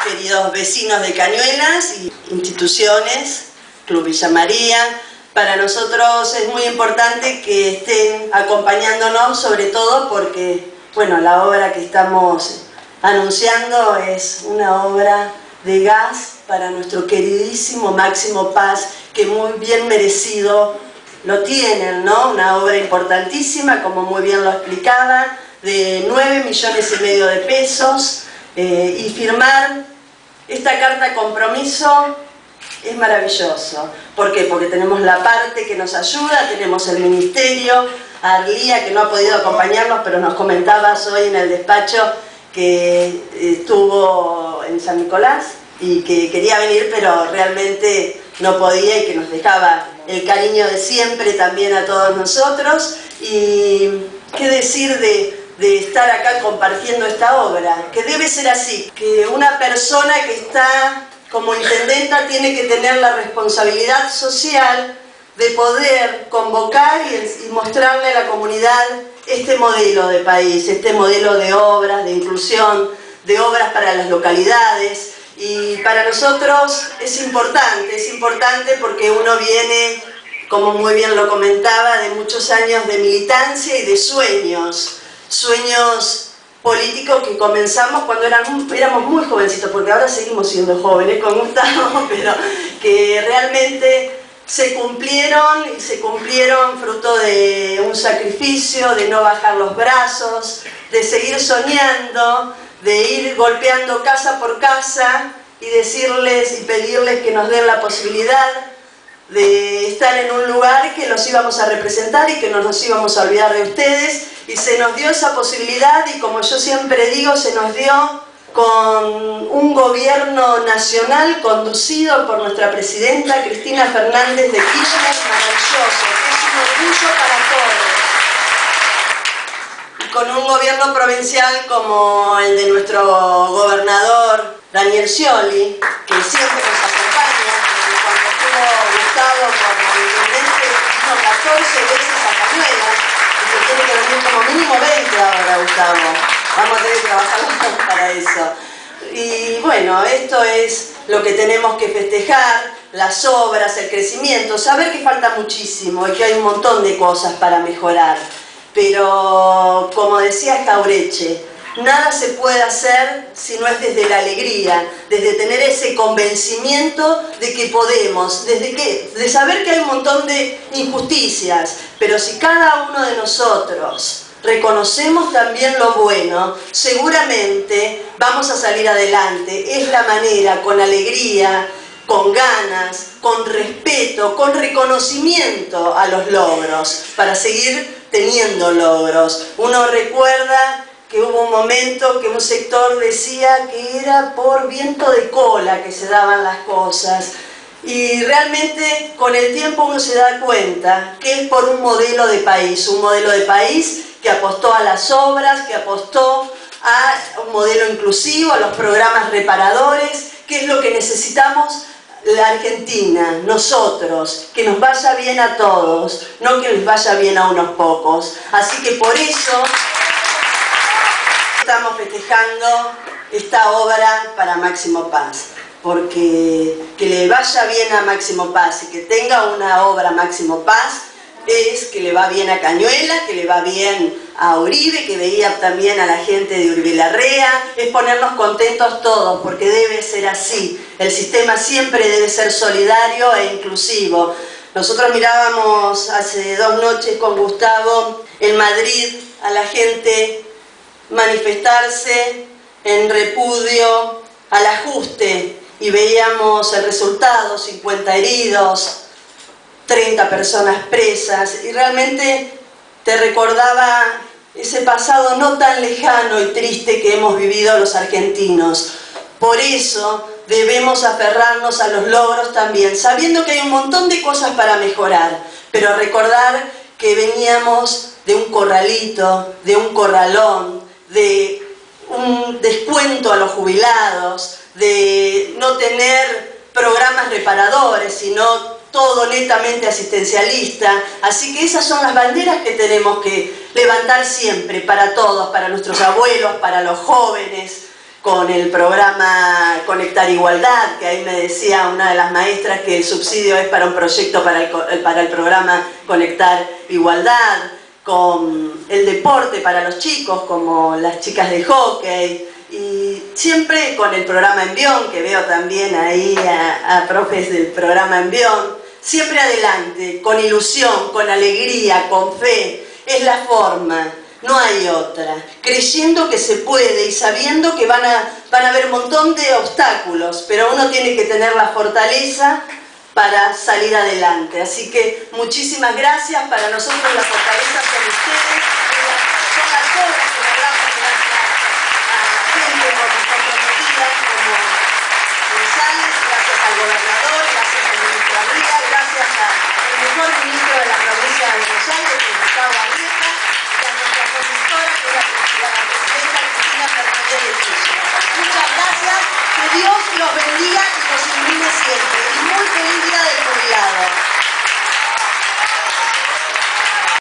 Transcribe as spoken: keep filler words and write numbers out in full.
queridos vecinos de Cañuelas y instituciones, Club Villa María. Para nosotros es muy importante que estén acompañándonos, sobre todo porque, bueno, la obra que estamos anunciando es una obra de gas para nuestro queridísimo Máximo Paz, que muy bien merecido lo tienen, ¿no? Una obra importantísima, como muy bien lo explicaba, de nueve millones y medio de pesos, eh, y firmar esta carta de compromiso es maravilloso. ¿Por qué? Porque tenemos la parte que nos ayuda, tenemos el ministerio, Arlía, que no ha podido acompañarnos, pero nos comentabas hoy en el despacho que estuvo en San Nicolás y que quería venir, pero realmente no podía, y que nos dejaba el cariño de siempre también a todos nosotros. Y qué decir de, de estar acá compartiendo esta obra, que debe ser así, que una persona que está como intendenta tiene que tener la responsabilidad social de poder convocar y, y mostrarle a la comunidad este modelo de país, este modelo de obras, de inclusión, de obras para las localidades. Y para nosotros es importante, es importante porque uno viene, como muy bien lo comentaba, de muchos años de militancia y de sueños, sueños políticos que comenzamos cuando eran, éramos muy jovencitos, porque ahora seguimos siendo jóvenes con Gustavo, pero que realmente se cumplieron, y se cumplieron fruto de un sacrificio, de no bajar los brazos, de seguir soñando, de ir golpeando casa por casa y decirles y pedirles que nos den la posibilidad de estar en un lugar que los íbamos a representar y que no nos íbamos a olvidar de ustedes. Y se nos dio esa posibilidad, y como yo siempre digo, se nos dio con un gobierno nacional conducido por nuestra presidenta Cristina Fernández de Kirchner, maravilloso, que es un orgullo para todos. Y con un gobierno provincial como el de nuestro gobernador Daniel Scioli, que siempre nos acompaña, porque cuando estuvo Gustavo como intendente vino catorce veces a Cañuelas, y se tiene que venir como mínimo veinte ahora, Gustavo. Vamos a tener que trabajar para eso. Y bueno, esto es lo que tenemos que festejar, las obras, el crecimiento, saber que falta muchísimo y que hay un montón de cosas para mejorar. Pero, como decía Jaureche, nada se puede hacer si no es desde la alegría, desde tener ese convencimiento de que podemos, desde que, de saber que hay un montón de injusticias, pero si cada uno de nosotros reconocemos también lo bueno, seguramente vamos a salir adelante. Es la manera, con alegría, con ganas, con respeto, con reconocimiento a los logros, para seguir teniendo logros. Uno recuerda que hubo un momento que un sector decía que era por viento de cola que se daban las cosas. Y realmente con el tiempo uno se da cuenta que es por un modelo de país, un modelo de país que apostó a las obras, que apostó a un modelo inclusivo, a los programas reparadores, que es lo que necesitamos la Argentina, nosotros, que nos vaya bien a todos, no que les vaya bien a unos pocos. Así que por eso estamos festejando esta obra para Máximo Paz, porque que le vaya bien a Máximo Paz y que tenga una obra Máximo Paz es que le va bien a Cañuelas, que le va bien a Uribe, que veía también a la gente de Uribe Larrea, es ponernos contentos todos, porque debe ser así. El sistema siempre debe ser solidario e inclusivo. Nosotros mirábamos hace dos noches con Gustavo en Madrid a la gente manifestarse en repudio al ajuste y veíamos el resultado, cincuenta heridos, treinta personas presas, y realmente te recordaba ese pasado no tan lejano y triste que hemos vivido los argentinos. Por eso debemos aferrarnos a los logros también, sabiendo que hay un montón de cosas para mejorar, pero recordar que veníamos de un corralito, de un corralón, de un descuento a los jubilados, de no tener programas reparadores, sino todo netamente asistencialista. Así que esas son las banderas que tenemos que levantar siempre, para todos, para nuestros abuelos, para los jóvenes, con el programa Conectar Igualdad, que ahí me decía una de las maestras que el subsidio es para un proyecto para el, para el programa Conectar Igualdad, con el deporte para los chicos, como las chicas de hockey, y siempre con el programa Envión, que veo también ahí a, a profes del programa Envión, siempre adelante, con ilusión, con alegría, con fe, es la forma. No hay otra, creyendo que se puede y sabiendo que van a, van a haber un montón de obstáculos, pero uno tiene que tener la fortaleza para salir adelante. Así que muchísimas gracias. Para nosotros la fortaleza son ustedes, son las obras que logramos gracias a gente como comprometida, como González, gracias al gobernador, gracias al ministro Arriaga, gracias al mejor ministro de la provincia de Buenos Aires, que es Gustavo Arrieta, y a nuestra conductora, que es la, la presidenta Cristina Fernández de Kirchner. Muchas gracias, que Dios los bendiga.